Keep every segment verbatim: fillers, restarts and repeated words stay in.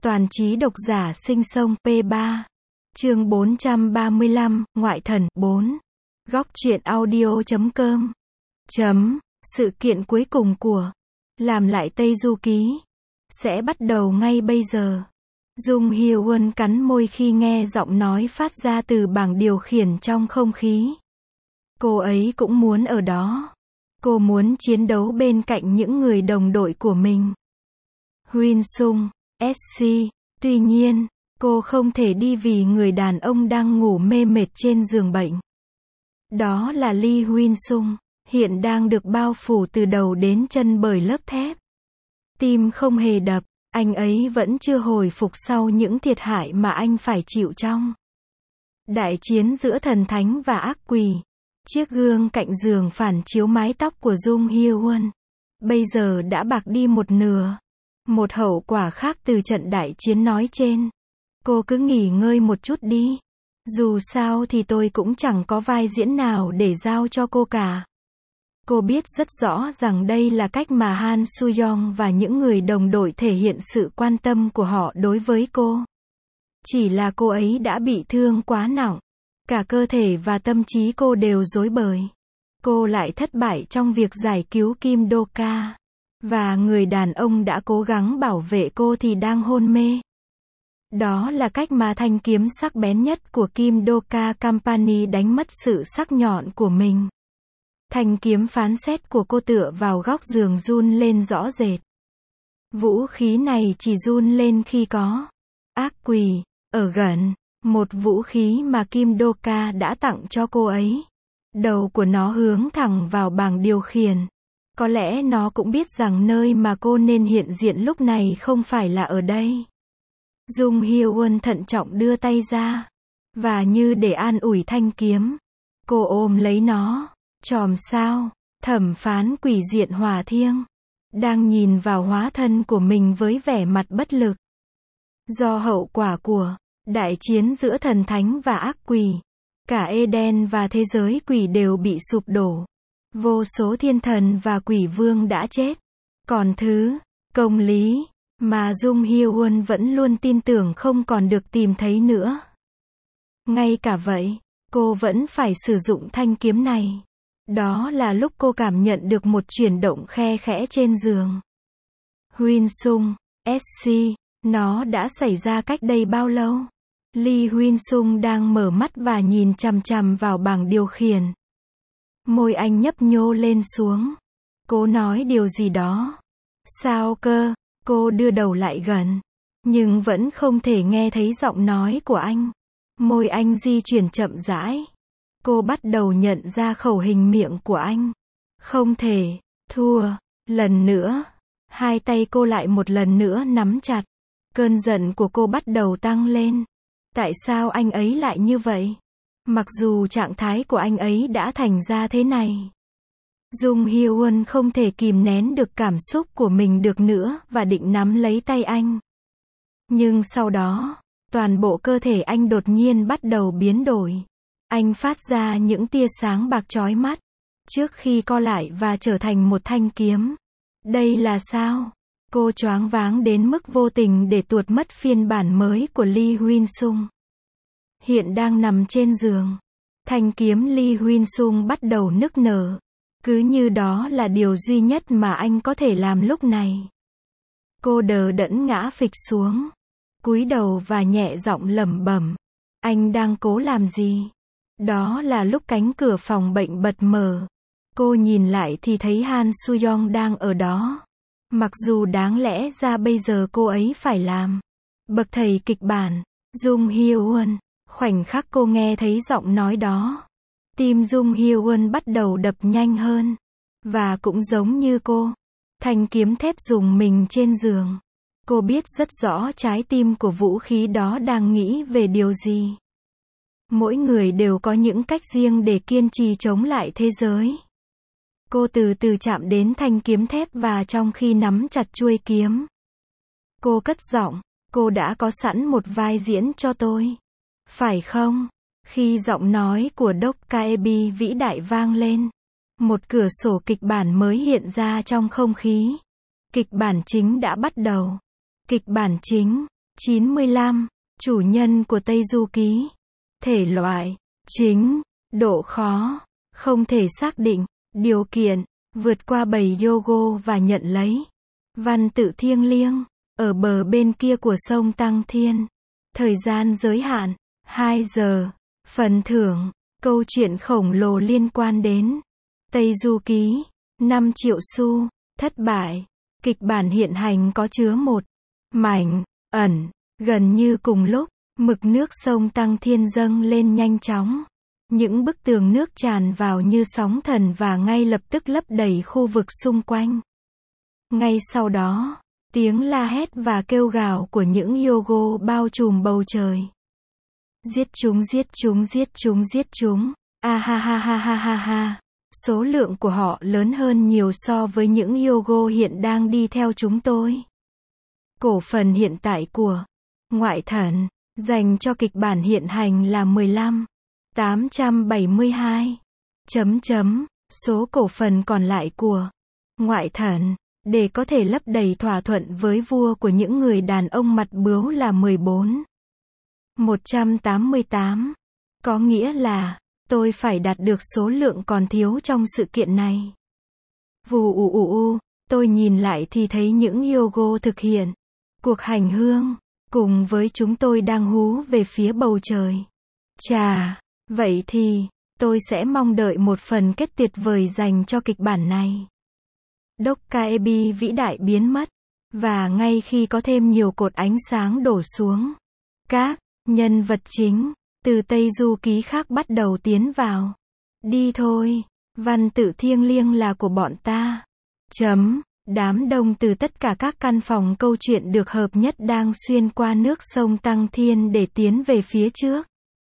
Toàn trí độc giả sinh sông P ba. Chương bốn trăm ba mươi lăm, Ngoại thần, bốn. Góc truyện audio chấm com. Chấm. Sự kiện cuối cùng của Làm lại Tây Du Ký sẽ bắt đầu ngay bây giờ. Dung Hye-won cắn môi khi nghe giọng nói phát ra từ bảng điều khiển trong không khí. Cô ấy cũng muốn ở đó. Cô muốn chiến đấu bên cạnh những người đồng đội của mình. Huyên Sung, ét xê. Tuy nhiên, cô không thể đi vì người đàn ông đang ngủ mê mệt trên giường bệnh. Đó là Lee Huyên Sung, hiện đang được bao phủ từ đầu đến chân bởi lớp thép. Tim không hề đập, anh ấy vẫn chưa hồi phục sau những thiệt hại mà anh phải chịu trong đại chiến giữa thần thánh và ác quỷ. Chiếc gương cạnh giường phản chiếu mái tóc của Dung Hye-won. Bây giờ đã bạc đi một nửa. Một hậu quả khác từ trận đại chiến nói trên. Cô cứ nghỉ ngơi một chút đi. Dù sao thì tôi cũng chẳng có vai diễn nào để giao cho cô cả. Cô biết rất rõ rằng đây là cách mà Han Soo-young và những người đồng đội thể hiện sự quan tâm của họ đối với cô. Chỉ là cô ấy đã bị thương quá nặng. Cả cơ thể và tâm trí cô đều rối bời. Cô lại thất bại trong việc giải cứu Kim Do-ka. Và người đàn ông đã cố gắng bảo vệ cô thì đang hôn mê. Đó là cách mà thanh kiếm sắc bén nhất của Kim Do-ka Company đánh mất sự sắc nhọn của mình. Thanh kiếm phán xét của cô tựa vào góc giường run lên rõ rệt. Vũ khí này chỉ run lên khi có ác quỷ ở gần. Một vũ khí mà Kim Do-ka đã tặng cho cô ấy. Đầu của nó hướng thẳng vào bảng điều khiển. Có lẽ nó cũng biết rằng nơi mà cô nên hiện diện lúc này không phải là ở đây. Dung Hye-won thận trọng đưa tay ra. Và như để an ủi thanh kiếm, cô ôm lấy nó. Chòm sao, thẩm phán quỷ diện Hỏa Thiêng, đang nhìn vào hóa thân của mình với vẻ mặt bất lực. Do hậu quả của đại chiến giữa thần thánh và ác quỷ, cả Eden và thế giới quỷ đều bị sụp đổ. Vô số thiên thần và quỷ vương đã chết. Còn thứ công lý mà Dung Hye-won vẫn luôn tin tưởng không còn được tìm thấy nữa. Ngay cả vậy, cô vẫn phải sử dụng thanh kiếm này. Đó là lúc cô cảm nhận được một chuyển động khe khẽ trên giường. Huyên Sung, ét xê, nó đã xảy ra cách đây bao lâu? Lee Huyên Sung đang mở mắt và nhìn chằm chằm vào bảng điều khiển. Môi anh nhấp nhô lên xuống. Cô nói điều gì đó. Sao cơ? Cô đưa đầu lại gần. Nhưng vẫn không thể nghe thấy giọng nói của anh. Môi anh di chuyển chậm rãi. Cô bắt đầu nhận ra khẩu hình miệng của anh. Không thể. Thua. Lần nữa. Hai tay cô lại một lần nữa nắm chặt. Cơn giận của cô bắt đầu tăng lên. Tại sao anh ấy lại như vậy? Mặc dù trạng thái của anh ấy đã thành ra thế này. Dung Hye-won không thể kìm nén được cảm xúc của mình được nữa và định nắm lấy tay anh. Nhưng sau đó, toàn bộ cơ thể anh đột nhiên bắt đầu biến đổi. Anh phát ra những tia sáng bạc chói mắt, trước khi co lại và trở thành một thanh kiếm. Đây là sao? Cô choáng váng đến mức vô tình để tuột mất phiên bản mới của Lee Huyên Sung. Hiện đang nằm trên giường. Thanh kiếm Lee Huyên Sung bắt đầu nức nở. Cứ như đó là điều duy nhất mà anh có thể làm lúc này. Cô đờ đẫn ngã phịch xuống. Cúi đầu và nhẹ giọng lẩm bẩm. Anh đang cố làm gì? Đó là lúc cánh cửa phòng bệnh bật mở. Cô nhìn lại thì thấy Han Soo-young đang ở đó. Mặc dù đáng lẽ ra bây giờ cô ấy phải làm bậc thầy kịch bản. Dung Hye-won. Khoảnh khắc cô nghe thấy giọng nói đó, tim Dung Hye-won bắt đầu đập nhanh hơn. Và cũng giống như cô, thanh kiếm thép dùng mình trên giường. Cô biết rất rõ trái tim của vũ khí đó đang nghĩ về điều gì. Mỗi người đều có những cách riêng để kiên trì chống lại thế giới. Cô từ từ chạm đến thanh kiếm thép và trong khi nắm chặt chuôi kiếm, cô cất giọng, cô đã có sẵn một vai diễn cho tôi. Phải không? Khi giọng nói của Doc Kaebi vĩ đại vang lên, một cửa sổ kịch bản mới hiện ra trong không khí. Kịch bản chính đã bắt đầu. Kịch bản chính. chín mươi lăm. Chủ nhân của Tây Du Ký. Thể loại: chính. Độ khó: không thể xác định. Điều kiện: vượt qua bầy Yogo và nhận lấy. Văn tự thiêng liêng. Ở bờ bên kia của sông Tăng Thiên. Thời gian giới hạn: hai giờ. Phần thưởng: câu chuyện khổng lồ liên quan đến Tây Du Ký. năm triệu xu. Thất bại. Kịch bản hiện hành có chứa một mảnh ẩn. Gần như cùng lúc, mực nước sông Tăng Thiên dâng lên nhanh chóng. Những bức tường nước tràn vào như sóng thần và ngay lập tức lấp đầy khu vực xung quanh. Ngay sau đó, tiếng la hét và kêu gào của những Yogo bao trùm bầu trời. Giết chúng, giết chúng, giết chúng, giết chúng. A ha ha ha ha ha ha. Số lượng của họ lớn hơn nhiều so với những Yogo hiện đang đi theo chúng tôi. Cổ phần hiện tại của Ngoại Thần dành cho kịch bản hiện hành là mười lăm nghìn tám trăm bảy mươi hai. Chấm chấm. Số cổ phần còn lại của Ngoại Thần để có thể lấp đầy thỏa thuận với vua của những người đàn ông mặt bướu là mười bốn nghìn một trăm tám mươi tám. Có nghĩa là tôi phải đạt được số lượng còn thiếu trong sự kiện này. Vù ù ù ù, tôi nhìn lại thì thấy những Yogo thực hiện cuộc hành hương cùng với chúng tôi đang hú về phía bầu trời. Chà, vậy thì tôi sẽ mong đợi một phần kết tuyệt vời dành cho kịch bản này. Dokkaebi vĩ đại biến mất, và ngay khi có thêm nhiều cột ánh sáng đổ xuống, các nhân vật chính từ Tây Du Ký khác bắt đầu tiến vào. Đi thôi, văn tự thiêng liêng là của bọn ta. Chấm. Đám đông từ tất cả các căn phòng câu chuyện được hợp nhất đang xuyên qua nước sông Tăng Thiên để tiến về phía trước.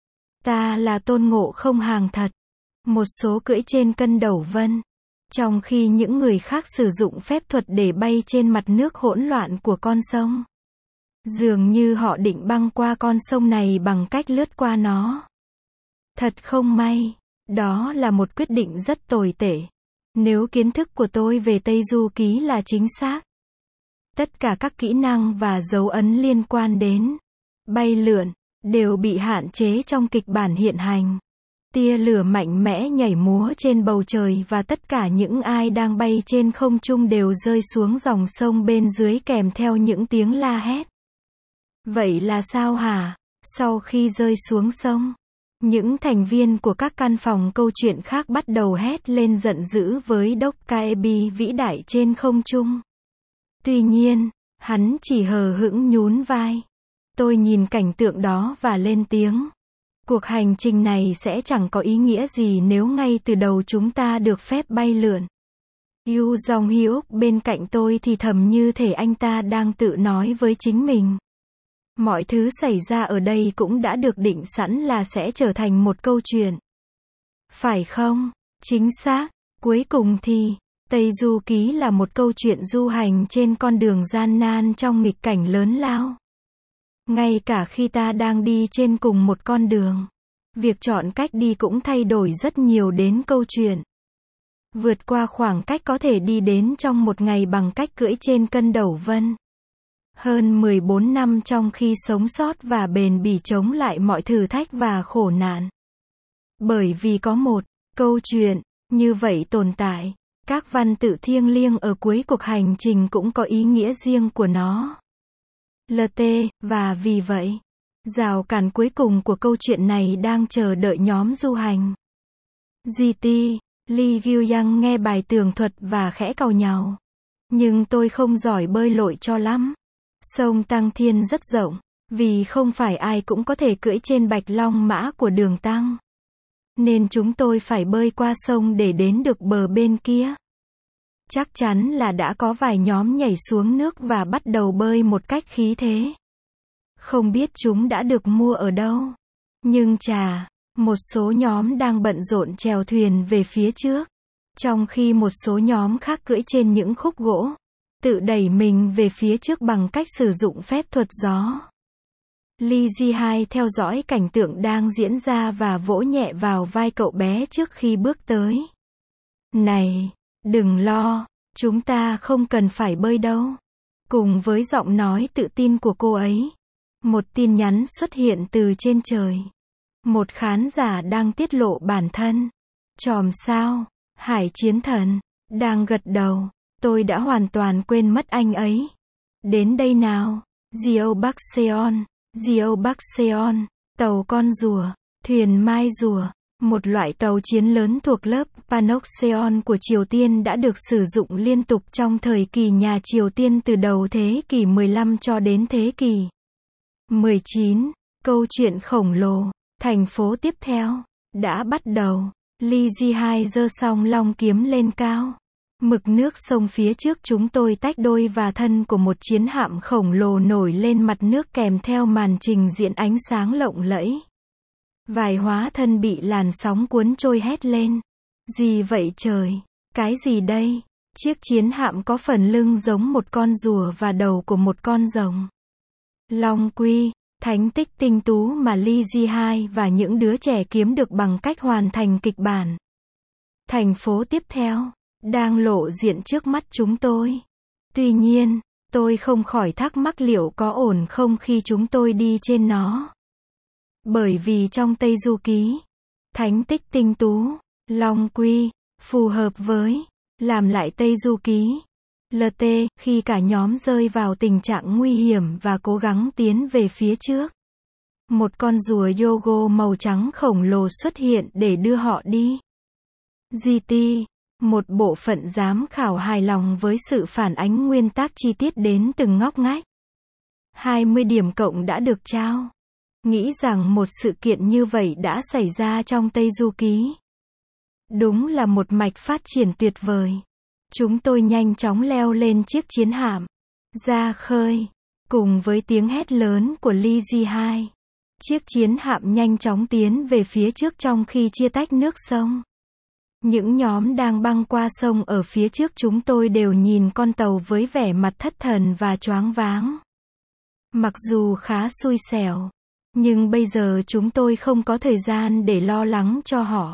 Ta là Tôn Ngộ Không hàng thật. Một số cưỡi trên cân đầu vân. Trong khi những người khác sử dụng phép thuật để bay trên mặt nước hỗn loạn của con sông. Dường như họ định băng qua con sông này bằng cách lướt qua nó. Thật không may, đó là một quyết định rất tồi tệ. Nếu kiến thức của tôi về Tây Du Ký là chính xác, tất cả các kỹ năng và dấu ấn liên quan đến bay lượn đều bị hạn chế trong kịch bản hiện hành. Tia lửa mạnh mẽ nhảy múa trên bầu trời và tất cả những ai đang bay trên không trung đều rơi xuống dòng sông bên dưới kèm theo những tiếng la hét. Vậy là sao hả? Sau khi rơi xuống sông, những thành viên của các căn phòng câu chuyện khác bắt đầu hét lên giận dữ với Dokkaebi vĩ đại trên không trung. Tuy nhiên, hắn chỉ hờ hững nhún vai. Tôi nhìn cảnh tượng đó và lên tiếng. Cuộc hành trình này sẽ chẳng có ý nghĩa gì nếu ngay từ đầu chúng ta được phép bay lượn. Yu Jong-hyuk bên cạnh tôi thì thầm như thể anh ta đang tự nói với chính mình. Mọi thứ xảy ra ở đây cũng đã được định sẵn là sẽ trở thành một câu chuyện. Phải không? Chính xác. Cuối cùng thì, Tây Du Ký là một câu chuyện du hành trên con đường gian nan trong nghịch cảnh lớn lao. Ngay cả khi ta đang đi trên cùng một con đường, việc chọn cách đi cũng thay đổi rất nhiều đến câu chuyện. Vượt qua khoảng cách có thể đi đến trong một ngày bằng cách cưỡi trên cân đầu vân. Hơn mười bốn năm trong khi sống sót và bền bỉ chống lại mọi thử thách và khổ nạn. Bởi vì có một câu chuyện như vậy tồn tại, các văn tự thiêng liêng ở cuối cuộc hành trình cũng có ý nghĩa riêng của nó. lờ tê, và vì vậy, rào cản cuối cùng của câu chuyện này đang chờ đợi nhóm du hành. giê tê, Lee Gyu-yang nghe bài tường thuật và khẽ cau nhàu. Nhưng tôi không giỏi bơi lội cho lắm. Sông Tăng Thiên rất rộng, vì không phải ai cũng có thể cưỡi trên bạch long mã của đường tăng. Nên chúng tôi phải bơi qua sông để đến được bờ bên kia. Chắc chắn là đã có vài nhóm nhảy xuống nước và bắt đầu bơi một cách khí thế. Không biết chúng đã được mua ở đâu. Nhưng chà, một số nhóm đang bận rộn chèo thuyền về phía trước. Trong khi một số nhóm khác cưỡi trên những khúc gỗ, tự đẩy mình về phía trước bằng cách sử dụng phép thuật gió. Lee Ji-hai theo dõi cảnh tượng đang diễn ra và vỗ nhẹ vào vai cậu bé trước khi bước tới. Này, đừng lo, chúng ta không cần phải bơi đâu. Cùng với giọng nói tự tin của cô ấy, Một tin nhắn xuất hiện từ trên trời. Một khán giả đang tiết lộ bản thân. Chòm sao, Hải Chiến Thần, đang gật đầu. Tôi đã hoàn toàn quên mất anh ấy. Đến đây nào. Geo Bắc Seon, Geo Bắc Seon, tàu con rùa, thuyền mai rùa, một loại tàu chiến lớn thuộc lớp Panoxeon của Triều Tiên đã được sử dụng liên tục trong thời kỳ nhà Triều Tiên từ đầu thế kỷ mười lăm cho đến thế kỷ mười chín. Câu chuyện khổng lồ, thành phố tiếp theo, đã bắt đầu. Lee Ji-hai giơ song long kiếm lên cao. Mực nước sông phía trước chúng tôi tách đôi và thân của một chiến hạm khổng lồ nổi lên mặt nước kèm theo màn trình diễn ánh sáng lộng lẫy. Vài hóa thân bị làn sóng cuốn trôi hét lên. Gì vậy trời? Cái gì đây? Chiếc chiến hạm có phần lưng giống một con rùa và đầu của một con rồng. Long Quy, thánh tích tinh tú mà Lee Ji-hai và những đứa trẻ kiếm được bằng cách hoàn thành kịch bản. Thành phố tiếp theo đang lộ diện trước mắt chúng tôi. Tuy nhiên, tôi không khỏi thắc mắc liệu có ổn không khi chúng tôi đi trên nó. Bởi vì trong Tây Du Ký, thánh tích tinh tú, Long Quy, phù hợp với làm lại Tây Du Ký. lờ tê, khi cả nhóm rơi vào tình trạng nguy hiểm và cố gắng tiến về phía trước. Một con rùa Yogo màu trắng khổng lồ xuất hiện để đưa họ đi. giê tê, một bộ phận giám khảo hài lòng với sự phản ánh nguyên tác chi tiết đến từng ngóc ngách. hai mươi điểm cộng đã được trao. Nghĩ rằng một sự kiện như vậy đã xảy ra trong Tây Du Ký. Đúng là một mạch phát triển tuyệt vời. Chúng tôi nhanh chóng leo lên chiếc chiến hạm, ra khơi, cùng với tiếng hét lớn của Lee Ji-hai. Chiếc chiến hạm nhanh chóng tiến về phía trước trong khi chia tách nước sông. Những nhóm đang băng qua sông ở phía trước chúng tôi đều nhìn con tàu với vẻ mặt thất thần và choáng váng. Mặc dù khá xui xẻo, nhưng bây giờ chúng tôi không có thời gian để lo lắng cho họ.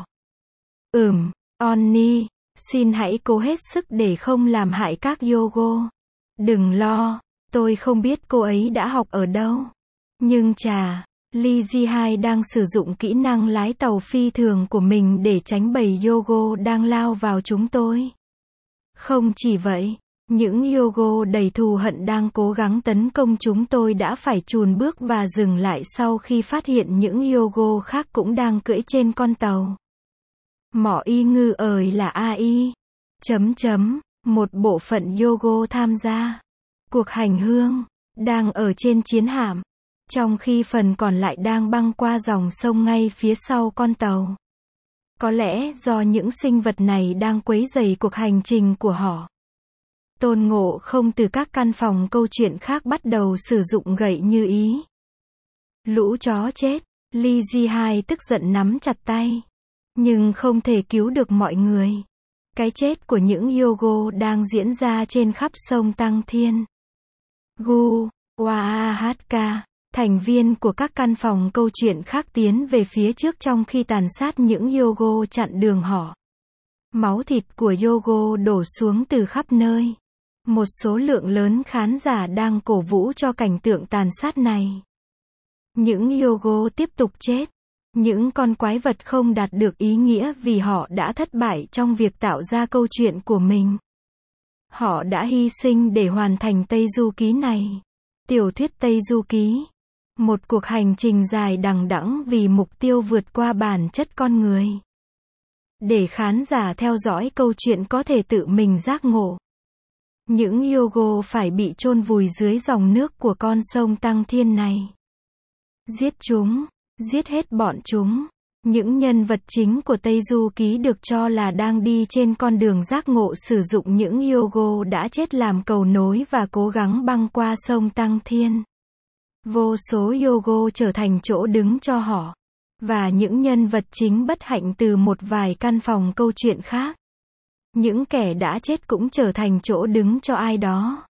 Ừm, Onni, xin hãy cố hết sức để không làm hại các Yogo. Đừng lo, tôi không biết cô ấy đã học ở đâu. Nhưng chà, Lee Ji-hai đang sử dụng kỹ năng lái tàu phi thường của mình để tránh bầy Yogo đang lao vào chúng tôi. Không chỉ vậy, những Yogo đầy thù hận đang cố gắng tấn công chúng tôi đã phải chùn bước và dừng lại sau khi phát hiện những Yogo khác cũng đang cưỡi trên con tàu. Mỏ y ngư ời là a i. Chấm chấm, một bộ phận Yogo tham gia cuộc hành hương, đang ở trên chiến hạm, trong khi phần còn lại đang băng qua dòng sông ngay phía sau con tàu. Có lẽ do những sinh vật này đang quấy rầy cuộc hành trình của họ. Tôn Ngộ Không từ các căn phòng câu chuyện khác bắt đầu sử dụng gậy như ý. Lũ chó chết, Lee Ji-hai tức giận nắm chặt tay. Nhưng không thể cứu được mọi người. Cái chết của những Yogo đang diễn ra trên khắp sông Tăng Thiên. Gu, Oaxaca, thành viên của các căn phòng câu chuyện khác tiến về phía trước trong khi tàn sát những Yogo chặn đường họ. Máu thịt của Yogo đổ xuống từ khắp nơi. Một số lượng lớn khán giả đang cổ vũ cho cảnh tượng tàn sát này. Những Yogo tiếp tục chết. Những con quái vật không đạt được ý nghĩa vì họ đã thất bại trong việc tạo ra câu chuyện của mình. Họ đã hy sinh để hoàn thành Tây Du Ký này. Tiểu thuyết Tây Du Ký. Một cuộc hành trình dài đằng đẵng vì mục tiêu vượt qua bản chất con người. Để khán giả theo dõi câu chuyện có thể tự mình giác ngộ. Những Yogo phải bị chôn vùi dưới dòng nước của con sông Tăng Thiên này. Giết chúng. Giết hết bọn chúng. Những nhân vật chính của Tây Du Ký được cho là đang đi trên con đường giác ngộ sử dụng những Yogo đã chết làm cầu nối và cố gắng băng qua sông Tăng Thiên. Vô số Yogo trở thành chỗ đứng cho họ. Và những nhân vật chính bất hạnh từ một vài căn phòng câu chuyện khác. Những kẻ đã chết cũng trở thành chỗ đứng cho ai đó.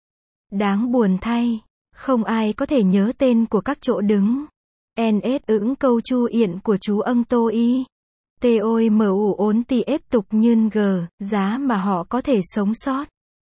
Đáng buồn thay, không ai có thể nhớ tên của các chỗ đứng. en ét ứng câu chu yện của chú âng tô y. Tôi mu ốn tì ép tục nhơn g, giá mà họ có thể sống sót.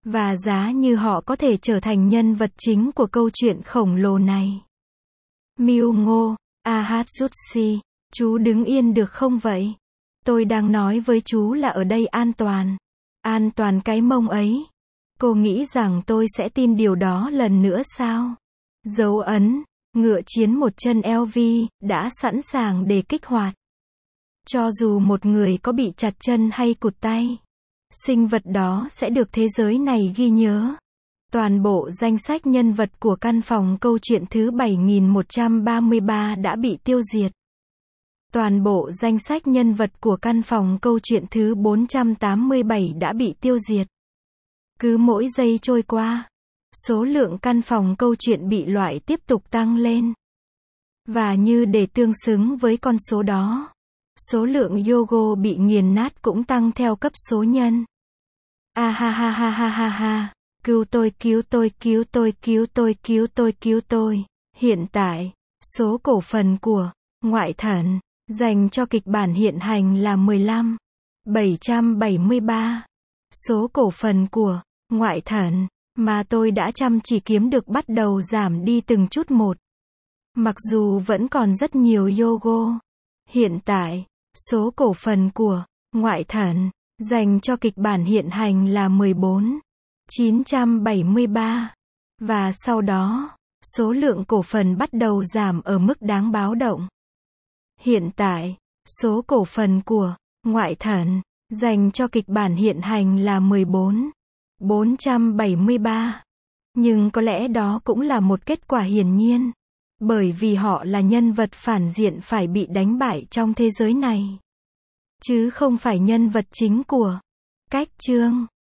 Và giá như họ có thể trở thành nhân vật chính của câu chuyện khổng lồ này. Mưu Ngô, Ahasusi, chú đứng yên được không vậy? Tôi đang nói với chú là ở đây an toàn. An toàn cái mông ấy. Cô nghĩ rằng tôi sẽ tin điều đó lần nữa sao? Dấu ấn, ngựa chiến một chân lờ vê, đã sẵn sàng để kích hoạt. Cho dù một người có bị chặt chân hay cụt tay, sinh vật đó sẽ được thế giới này ghi nhớ. Toàn bộ danh sách nhân vật của căn phòng câu chuyện thứ bảy nghìn một trăm ba mươi ba đã bị tiêu diệt. Toàn bộ danh sách nhân vật của căn phòng câu chuyện thứ bốn trăm tám mươi bảy đã bị tiêu diệt. Cứ mỗi giây trôi qua, số lượng căn phòng câu chuyện bị loại tiếp tục tăng lên. Và như để tương xứng với con số đó, số lượng Yogo bị nghiền nát cũng tăng theo cấp số nhân. A ha ha ha ha ha ha, cứu tôi cứu tôi cứu tôi cứu tôi cứu tôi cứu tôi. Hiện tại, số cổ phần của Ngoại Thần dành cho kịch bản hiện hành là mười lăm nghìn bảy trăm bảy mươi ba. Số cổ phần của Ngoại Thần mà tôi đã chăm chỉ kiếm được bắt đầu giảm đi từng chút một. Mặc dù vẫn còn rất nhiều Yogo. Hiện tại, số cổ phần của Ngoại Thần dành cho kịch bản hiện hành là mười bốn nghìn chín trăm bảy mươi ba. Và sau đó, số lượng cổ phần bắt đầu giảm ở mức đáng báo động. Hiện tại, số cổ phần của Ngoại Thần dành cho kịch bản hiện hành là mười bốn nghìn bốn trăm bảy mươi ba. Nhưng có lẽ đó cũng là một kết quả hiển nhiên. Bởi vì họ là nhân vật phản diện phải bị đánh bại trong thế giới này. Chứ không phải nhân vật chính của cách chương.